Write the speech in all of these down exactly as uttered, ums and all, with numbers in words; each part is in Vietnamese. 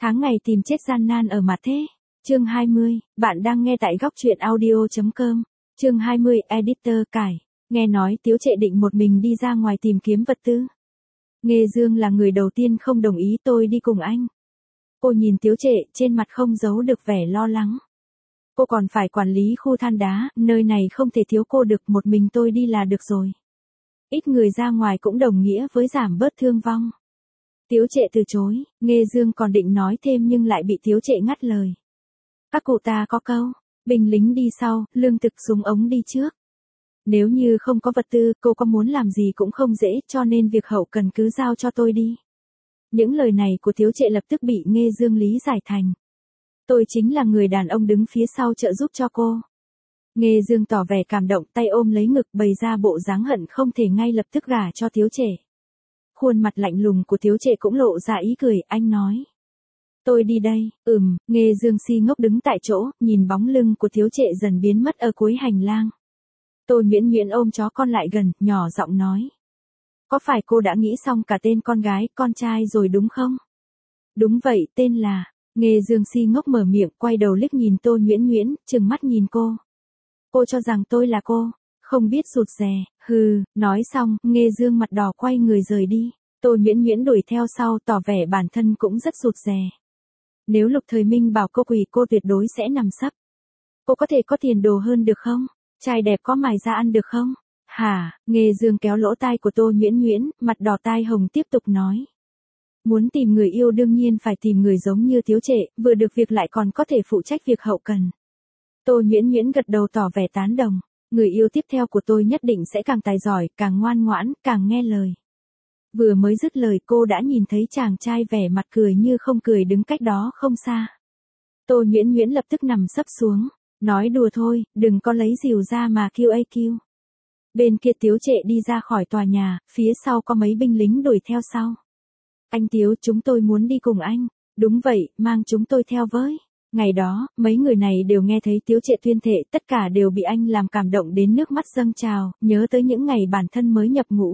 Tháng ngày tìm chết gian nan ở mặt thế. Chương hai mươi, bạn đang nghe tại góc truyện audio chấm com. Chương hai mươi, editor cải. Nghe nói Tiếu Trệ định một mình đi ra ngoài tìm kiếm vật tư. Nghê Dương là người đầu tiên không đồng ý tôi đi cùng anh. Cô nhìn Tiếu Trệ, trên mặt không giấu được vẻ lo lắng. Cô còn phải quản lý khu than đá, nơi này không thể thiếu cô được, một mình tôi đi là được rồi. Ít người ra ngoài cũng đồng nghĩa với giảm bớt thương vong. Tiếu Trệ từ chối, Nghê Dương còn định nói thêm nhưng lại bị Tiếu Trệ ngắt lời. Các cụ ta có câu, binh lính đi sau, lương thực súng ống đi trước. Nếu như không có vật tư, cô có muốn làm gì cũng không dễ, cho nên việc hậu cần cứ giao cho tôi đi. Những lời này của Tiếu Trệ lập tức bị Nghê Dương lý giải thành. Tôi chính là người đàn ông đứng phía sau trợ giúp cho cô. Nghê Dương tỏ vẻ cảm động, tay ôm lấy ngực bày ra bộ dáng hận không thể ngay lập tức gả cho Tiếu Trệ. Khuôn mặt lạnh lùng của Tiếu Trệ cũng lộ ra ý cười, anh nói. Tôi đi đây, ừm, Nghê Dương si ngốc đứng tại chỗ, nhìn bóng lưng của Tiếu Trệ dần biến mất ở cuối hành lang. Tôi Nguyễn Nguyễn ôm chó con lại gần, nhỏ giọng nói. Có phải cô đã nghĩ xong cả tên con gái, con trai rồi đúng không? Đúng vậy, tên là... Nghê Dương si ngốc mở miệng, quay đầu liếc nhìn tôi Nguyễn Nguyễn, trừng mắt nhìn cô. Cô cho rằng tôi là cô, không biết rụt rè, hừ, nói xong, Nghê Dương mặt đỏ quay người rời đi. Tôi Nguyễn Nguyễn đuổi theo sau, tỏ vẻ bản thân cũng rất rụt rè. Nếu Lục Thời Minh bảo cô quỳ, cô tuyệt đối sẽ nằm sấp. Cô có thể có tiền đồ hơn được không? Trai đẹp có mài ra ăn được không? Hả? Nghê Dương kéo lỗ tai của tôi Nguyễn Nguyễn, mặt đỏ tai hồng tiếp tục nói. Muốn tìm người yêu đương nhiên phải tìm người giống như Tiếu Trệ, vừa được việc lại còn có thể phụ trách việc hậu cần. Tôi Nguyễn Nguyễn gật đầu tỏ vẻ tán đồng. Người yêu tiếp theo của tôi nhất định sẽ càng tài giỏi, càng ngoan ngoãn, càng nghe lời. Vừa mới dứt lời cô đã nhìn thấy chàng trai vẻ mặt cười như không cười đứng cách đó không xa. Tôi Nguyễn Nguyễn lập tức nằm sấp xuống. Nói đùa thôi, đừng có lấy rìu ra mà kêu a kêu. Bên kia Tiếu Trệ đi ra khỏi tòa nhà, phía sau có mấy binh lính đuổi theo sau. Anh Tiếu, chúng tôi muốn đi cùng anh. Đúng vậy, mang chúng tôi theo với. Ngày đó, mấy người này đều nghe thấy Tiếu Trệ tuyên thệ, tất cả đều bị anh làm cảm động đến nước mắt dâng trào, nhớ tới những ngày bản thân mới nhập ngũ.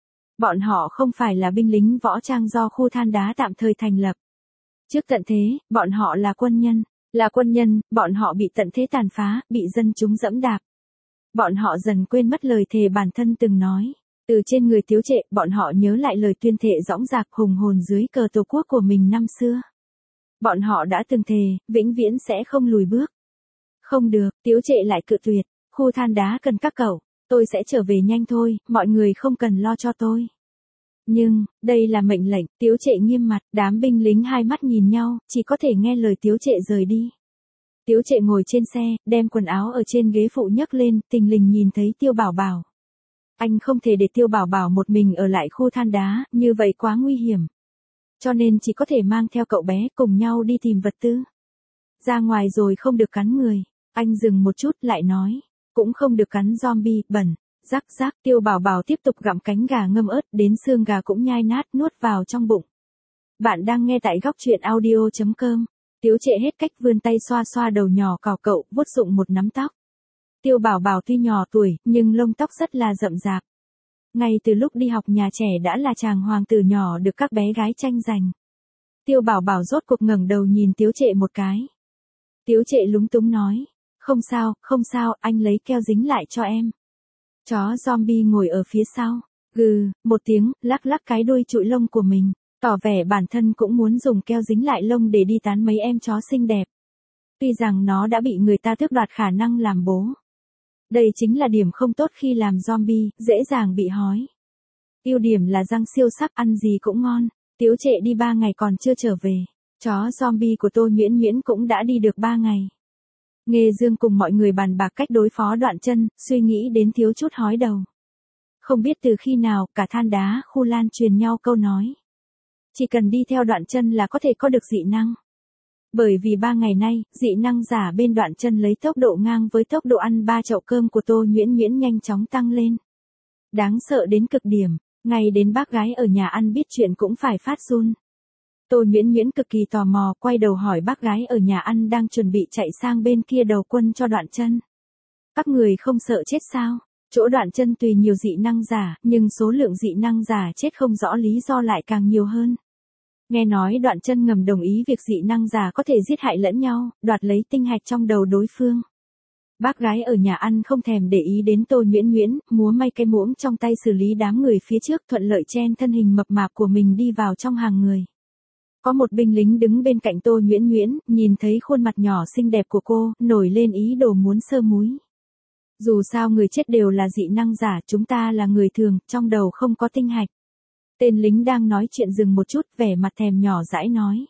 Bọn họ không phải là binh lính võ trang do khu than đá tạm thời thành lập. Trước tận thế, bọn họ là quân nhân. Là quân nhân, bọn họ bị tận thế tàn phá, bị dân chúng dẫm đạp. Bọn họ dần quên mất lời thề bản thân từng nói. Từ trên người Tiếu Trệ, bọn họ nhớ lại lời tuyên thệ dõng dạc hùng hồn dưới cờ tổ quốc của mình năm xưa. Bọn họ đã từng thề, vĩnh viễn sẽ không lùi bước. Không được, Tiếu Trệ lại cự tuyệt, khu than đá cần các cậu, tôi sẽ trở về nhanh thôi, mọi người không cần lo cho tôi. Nhưng, đây là mệnh lệnh, Tiếu Trệ nghiêm mặt, đám binh lính hai mắt nhìn nhau, chỉ có thể nghe lời Tiếu Trệ rời đi. Tiếu Trệ ngồi trên xe, đem quần áo ở trên ghế phụ nhấc lên, tình lình nhìn thấy Tiêu Bảo Bảo. Anh không thể để Tiêu Bảo Bảo một mình ở lại khu than đá, như vậy quá nguy hiểm. Cho nên chỉ có thể mang theo cậu bé cùng nhau đi tìm vật tư. Ra ngoài rồi không được cắn người. Anh dừng một chút lại nói. Cũng không được cắn zombie, bẩn. Rắc rắc, Tiêu Bảo Bảo tiếp tục gặm cánh gà ngâm ớt, đến xương gà cũng nhai nát nuốt vào trong bụng. Bạn đang nghe tại góc truyện audio chấm com. Tiếu Trệ hết cách vươn tay xoa xoa đầu nhỏ cào cậu, vuốt sụng một nắm tóc. Tiêu Bảo Bảo tuy nhỏ tuổi, nhưng lông tóc rất là rậm rạp. Ngay từ lúc đi học nhà trẻ đã là chàng hoàng tử nhỏ được các bé gái tranh giành. Tiêu Bảo Bảo rốt cuộc ngẩng đầu nhìn Tiếu Trệ một cái. Tiếu Trệ lúng túng nói. Không sao, không sao, anh lấy keo dính lại cho em. Chó zombie ngồi ở phía sau. Gừ, một tiếng, lắc lắc cái đuôi trụi lông của mình. Tỏ vẻ bản thân cũng muốn dùng keo dính lại lông để đi tán mấy em chó xinh đẹp. Tuy rằng nó đã bị người ta tước đoạt khả năng làm bố. Đây chính là điểm không tốt khi làm zombie, dễ dàng bị hói. Ưu điểm là răng siêu sắc, ăn gì cũng ngon. Tiếu Trệ đi ba ngày còn chưa trở về. Chó zombie của tôi Nguyễn Nguyễn cũng đã đi được ba ngày. Nghê Dương cùng mọi người bàn bạc cách đối phó Đoạn Chân, suy nghĩ đến thiếu chút hói đầu. Không biết từ khi nào, cả than đá khu lan truyền nhau câu nói. Chỉ cần đi theo Đoạn Chân là có thể có được dị năng. Bởi vì ba ngày nay, dị năng giả bên Đoạn Chân lấy tốc độ ngang với tốc độ ăn ba chậu cơm của tôi Nguyễn Nguyễn nhanh chóng tăng lên. Đáng sợ đến cực điểm, ngay đến bác gái ở nhà ăn biết chuyện cũng phải phát run. Tôi Nguyễn Nguyễn cực kỳ tò mò, quay đầu hỏi bác gái ở nhà ăn đang chuẩn bị chạy sang bên kia đầu quân cho Đoạn Chân. Các người không sợ chết sao? Chỗ Đoạn Chân tùy nhiều dị năng giả, nhưng số lượng dị năng giả chết không rõ lý do lại càng nhiều hơn. Nghe nói Đoạn Chân ngầm đồng ý việc dị năng giả có thể giết hại lẫn nhau, đoạt lấy tinh hạch trong đầu đối phương. Bác gái ở nhà ăn không thèm để ý đến Tô Nhuyễn Nhuyễn, múa may cái muỗng trong tay xử lý đám người phía trước, thuận lợi chen thân hình mập mạp của mình đi vào trong hàng người. Có một binh lính đứng bên cạnh Tô Nhuyễn Nhuyễn, nhìn thấy khuôn mặt nhỏ xinh đẹp của cô, nổi lên ý đồ muốn sơ múi. Dù sao người chết đều là dị năng giả, chúng ta là người thường, trong đầu không có tinh hạch. Tên lính đang nói chuyện dừng một chút, vẻ mặt thèm nhỏ dãi nói.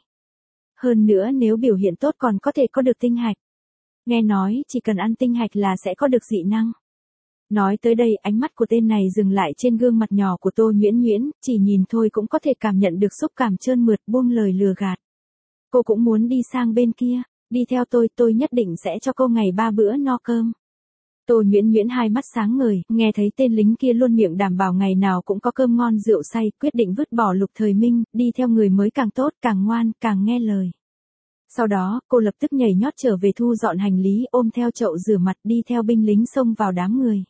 Hơn nữa nếu biểu hiện tốt còn có thể có được tinh hạch. Nghe nói chỉ cần ăn tinh hạch là sẽ có được dị năng. Nói tới đây ánh mắt của tên này dừng lại trên gương mặt nhỏ của Tô Nhuyễn Nhuyễn, chỉ nhìn thôi cũng có thể cảm nhận được xúc cảm trơn mượt, buông lời lừa gạt. Cô cũng muốn đi sang bên kia, đi theo tôi, tôi nhất định sẽ cho cô ngày ba bữa no cơm. Tô Nhuyễn Nhuyễn hai mắt sáng ngời, nghe thấy tên lính kia luôn miệng đảm bảo ngày nào cũng có cơm ngon rượu say, quyết định vứt bỏ Lục Thời Minh, đi theo người mới càng tốt, càng ngoan, càng nghe lời. Sau đó, cô lập tức nhảy nhót trở về thu dọn hành lý, ôm theo chậu rửa mặt đi theo binh lính xông vào đám người.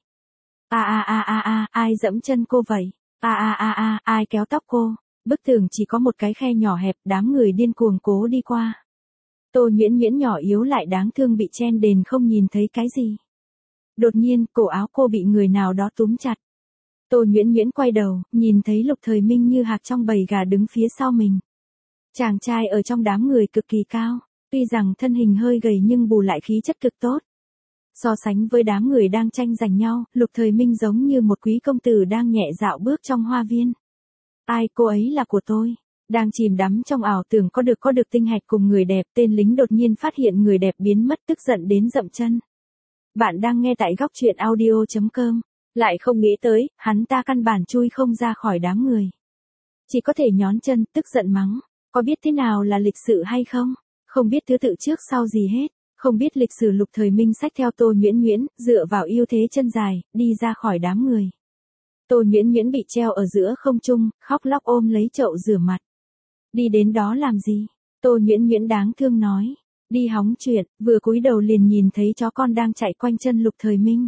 A a a a a, ai dẫm chân cô vậy? A a a a, ai kéo tóc cô? Bức tường chỉ có một cái khe nhỏ hẹp, đám người điên cuồng cố đi qua. Tô Nhuyễn Nhuyễn nhỏ yếu lại đáng thương bị chen đền không nhìn thấy cái gì. Đột nhiên, cổ áo cô bị người nào đó túm chặt. Tô Nhuyễn Nhuyễn quay đầu, nhìn thấy Lục Thời Minh như hạc trong bầy gà đứng phía sau mình. Chàng trai ở trong đám người cực kỳ cao, tuy rằng thân hình hơi gầy nhưng bù lại khí chất cực tốt. So sánh với đám người đang tranh giành nhau, Lục Thời Minh giống như một quý công tử đang nhẹ dạo bước trong hoa viên. Ai, cô ấy là của tôi. Đang chìm đắm trong ảo tưởng có được có được tinh hạch cùng người đẹp, tên lính đột nhiên phát hiện người đẹp biến mất, tức giận đến dậm chân. Bạn đang nghe tại góc truyện audio chấm com, lại không nghĩ tới, hắn ta căn bản chui không ra khỏi đám người. Chỉ có thể nhón chân, tức giận mắng, có biết thế nào là lịch sự hay không? Không biết thứ tự trước sau gì hết, không biết lịch sử. Lục Thời Minh xách theo Tô Nhuyễn Nhuyễn, dựa vào ưu thế chân dài, đi ra khỏi đám người. Tô Nhuyễn Nhuyễn bị treo ở giữa không trung, khóc lóc ôm lấy chậu rửa mặt. Đi đến đó làm gì? Tô Nhuyễn Nhuyễn đáng thương nói. Đi hóng chuyện, vừa cúi đầu liền nhìn thấy chó con đang chạy quanh chân Lục Thời Minh.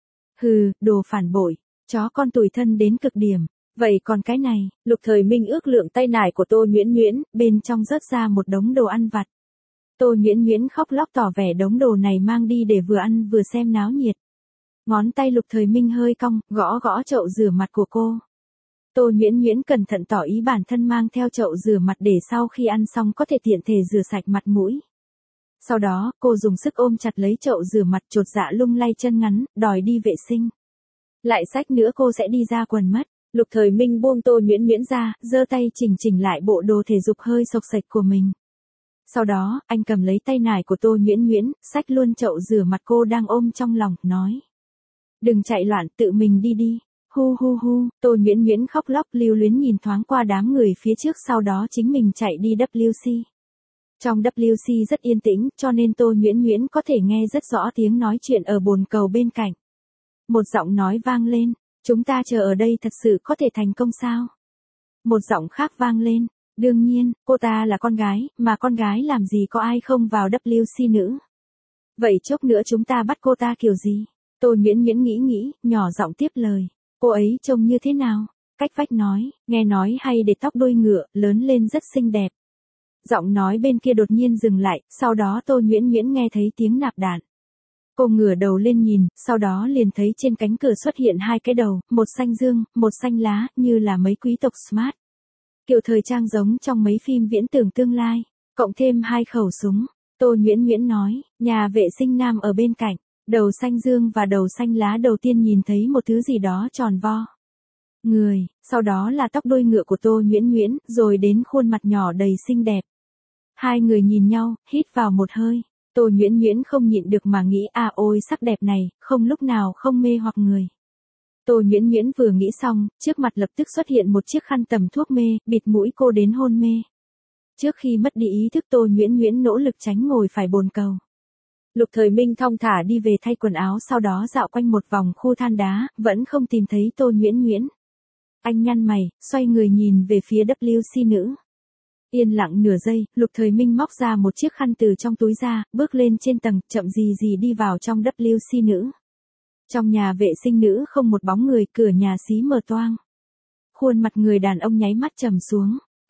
Hừ, đồ phản bội, chó con tủi thân đến cực điểm. Vậy còn cái này, Lục Thời Minh ước lượng tay nải của Tô Nhuyễn Nhuyễn, bên trong rớt ra một đống đồ ăn vặt. Tô Nhuyễn Nhuyễn khóc lóc tỏ vẻ đống đồ này mang đi để vừa ăn vừa xem náo nhiệt. Ngón tay Lục Thời Minh hơi cong, gõ gõ chậu rửa mặt của cô. Tô Nhuyễn Nhuyễn cẩn thận tỏ ý bản thân mang theo chậu rửa mặt để sau khi ăn xong có thể tiện thể rửa sạch mặt mũi. Sau đó, cô dùng sức ôm chặt lấy chậu rửa mặt, chột dạ lung lay chân ngắn, đòi đi vệ sinh. Lại xách nữa cô sẽ đi ra quần mất. Lục Thời Minh buông Tô Nhuyễn Nhuyễn ra, giơ tay chỉnh chỉnh lại bộ đồ thể dục hơi xộc xệch của mình. Sau đó, anh cầm lấy tay nải của Tô Nhuyễn Nhuyễn, xách luôn chậu rửa mặt cô đang ôm trong lòng, nói. Đừng chạy loạn, tự mình đi đi. Hu hu hu, Tô Nhuyễn Nhuyễn khóc lóc lưu luyến nhìn thoáng qua đám người phía trước, sau đó chính mình chạy đi W C. Trong W C rất yên tĩnh, cho nên Tô Nhuyễn Nhuyễn có thể nghe rất rõ tiếng nói chuyện ở bồn cầu bên cạnh. Một giọng nói vang lên, chúng ta chờ ở đây thật sự có thể thành công sao? Một giọng khác vang lên, đương nhiên, cô ta là con gái, mà con gái làm gì có ai không vào W C nữ. Vậy chốc nữa chúng ta bắt cô ta kiểu gì? Tô Nhuyễn Nhuyễn nghĩ nghĩ, nhỏ giọng tiếp lời, cô ấy trông như thế nào? Cách vách nói, nghe nói hay để tóc đuôi ngựa, lớn lên rất xinh đẹp. Giọng nói bên kia đột nhiên dừng lại, sau đó Tô Nhuyễn Nhuyễn nghe thấy tiếng nạp đạn. Cô ngửa đầu lên nhìn, sau đó liền thấy trên cánh cửa xuất hiện hai cái đầu, một xanh dương, một xanh lá, như là mấy quý tộc smart. Kiểu thời trang giống trong mấy phim viễn tưởng tương lai, cộng thêm hai khẩu súng. Tô Nhuyễn Nhuyễn nói, nhà vệ sinh nam ở bên cạnh, đầu xanh dương và đầu xanh lá đầu tiên nhìn thấy một thứ gì đó tròn vo. Người, sau đó là tóc đuôi ngựa của Tô Nhuyễn Nhuyễn, rồi đến khuôn mặt nhỏ đầy xinh đẹp. Hai người nhìn nhau, hít vào một hơi. Tô Nhuyễn Nhuyễn không nhịn được mà nghĩ, à ôi sắc đẹp này, không lúc nào không mê hoặc người. Tô Nhuyễn Nhuyễn vừa nghĩ xong, trước mặt lập tức xuất hiện một chiếc khăn tầm thuốc mê, bịt mũi cô đến hôn mê. Trước khi mất đi ý thức, Tô Nhuyễn Nhuyễn nỗ lực tránh ngồi phải bồn cầu. Lục Thời Minh thong thả đi về thay quần áo, sau đó dạo quanh một vòng khu than đá, vẫn không tìm thấy Tô Nhuyễn Nhuyễn. Anh nhăn mày, xoay người nhìn về phía W C nữ. Yên lặng nửa giây, Lục Thời Minh móc ra một chiếc khăn từ trong túi ra, bước lên trên tầng, chậm gì gì đi vào trong W C nữ. Trong nhà vệ sinh nữ không một bóng người, cửa nhà xí mờ toang. Khuôn mặt người đàn ông nháy mắt trầm xuống.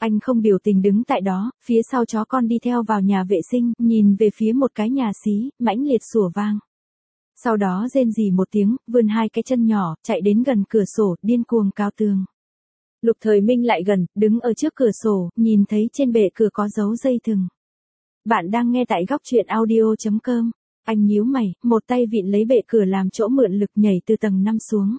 Anh không biểu tình đứng tại đó, phía sau chó con đi theo vào nhà vệ sinh, nhìn về phía một cái nhà xí, mãnh liệt sủa vang. Sau đó rên rỉ một tiếng, vươn hai cái chân nhỏ, chạy đến gần cửa sổ, điên cuồng cào tường. Lục Thời Minh lại gần, đứng ở trước cửa sổ, nhìn thấy trên bệ cửa có dấu dây thừng. Bạn đang nghe tại góc truyện audio chấm com. Anh nhíu mày, một tay vịn lấy bệ cửa làm chỗ mượn lực nhảy từ tầng năm xuống.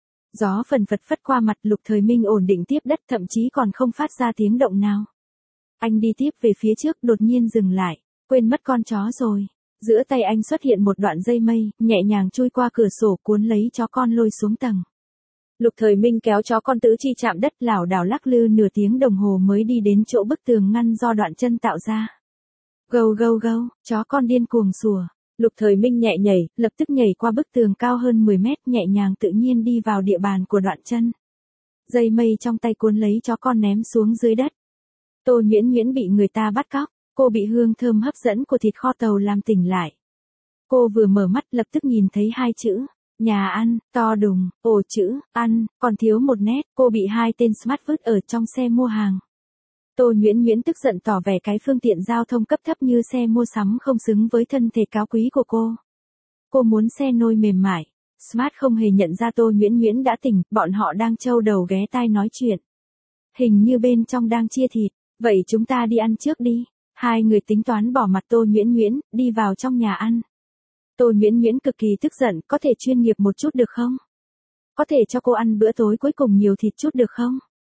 Gió phần phật phất qua mặt, Lục Thời Minh ổn định tiếp đất, thậm chí còn không phát ra tiếng động nào. Anh đi tiếp về phía trước, đột nhiên dừng lại, quên mất con chó rồi. Giữa tay anh xuất hiện một đoạn dây mây, nhẹ nhàng chui qua cửa sổ cuốn lấy chó con lôi xuống tầng. Lục Thời Minh kéo chó con tứ chi chạm đất, lảo đảo lắc lư nửa tiếng đồng hồ mới đi đến chỗ bức tường ngăn do đoạn chân tạo ra. Gâu gâu gâu, chó con điên cuồng sủa. Lục Thời Minh nhẹ nhảy, lập tức nhảy qua bức tường cao hơn mười mét, nhẹ nhàng tự nhiên đi vào địa bàn của đoạn chân. Dây mây trong tay cuốn lấy chó con ném xuống dưới đất. Tô Nhuyễn Nhuyễn bị người ta bắt cóc, cô bị hương thơm hấp dẫn của thịt kho tàu làm tỉnh lại. Cô vừa mở mắt lập tức nhìn thấy hai chữ, nhà ăn, to đùng, ổ chữ, ăn, còn thiếu một nét, cô bị hai tên smart vứt ở trong xe mua hàng. Tô Nhuyễn Nhuyễn tức giận tỏ vẻ cái phương tiện giao thông cấp thấp như xe mua sắm không xứng với thân thể cao quý của cô. Cô muốn xe nôi mềm mại. Smart không hề nhận ra Tô Nhuyễn Nhuyễn đã tỉnh, bọn họ đang trâu đầu ghé tai nói chuyện. Hình như bên trong đang chia thịt, vậy chúng ta đi ăn trước đi. Hai người tính toán bỏ mặt Tô Nhuyễn Nhuyễn, đi vào trong nhà ăn. Tô Nhuyễn Nhuyễn cực kỳ tức giận, có thể chuyên nghiệp một chút được không? Có thể cho cô ăn bữa tối cuối cùng nhiều thịt chút được không?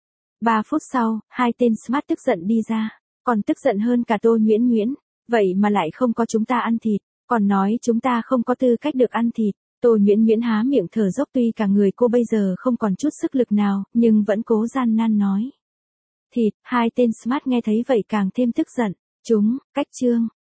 Ba phút sau, hai tên smart tức giận đi ra, còn tức giận hơn cả Tô Nhuyễn Nhuyễn. Vậy mà lại không có chúng ta ăn thịt, còn nói chúng ta không có tư cách được ăn thịt. Tô Nhuyễn Nhuyễn há miệng thở dốc, tuy cả người cô bây giờ không còn chút sức lực nào, nhưng vẫn cố gian nan nói. Thịt, hai tên smart nghe thấy vậy càng thêm tức giận. Chúng, cách chương,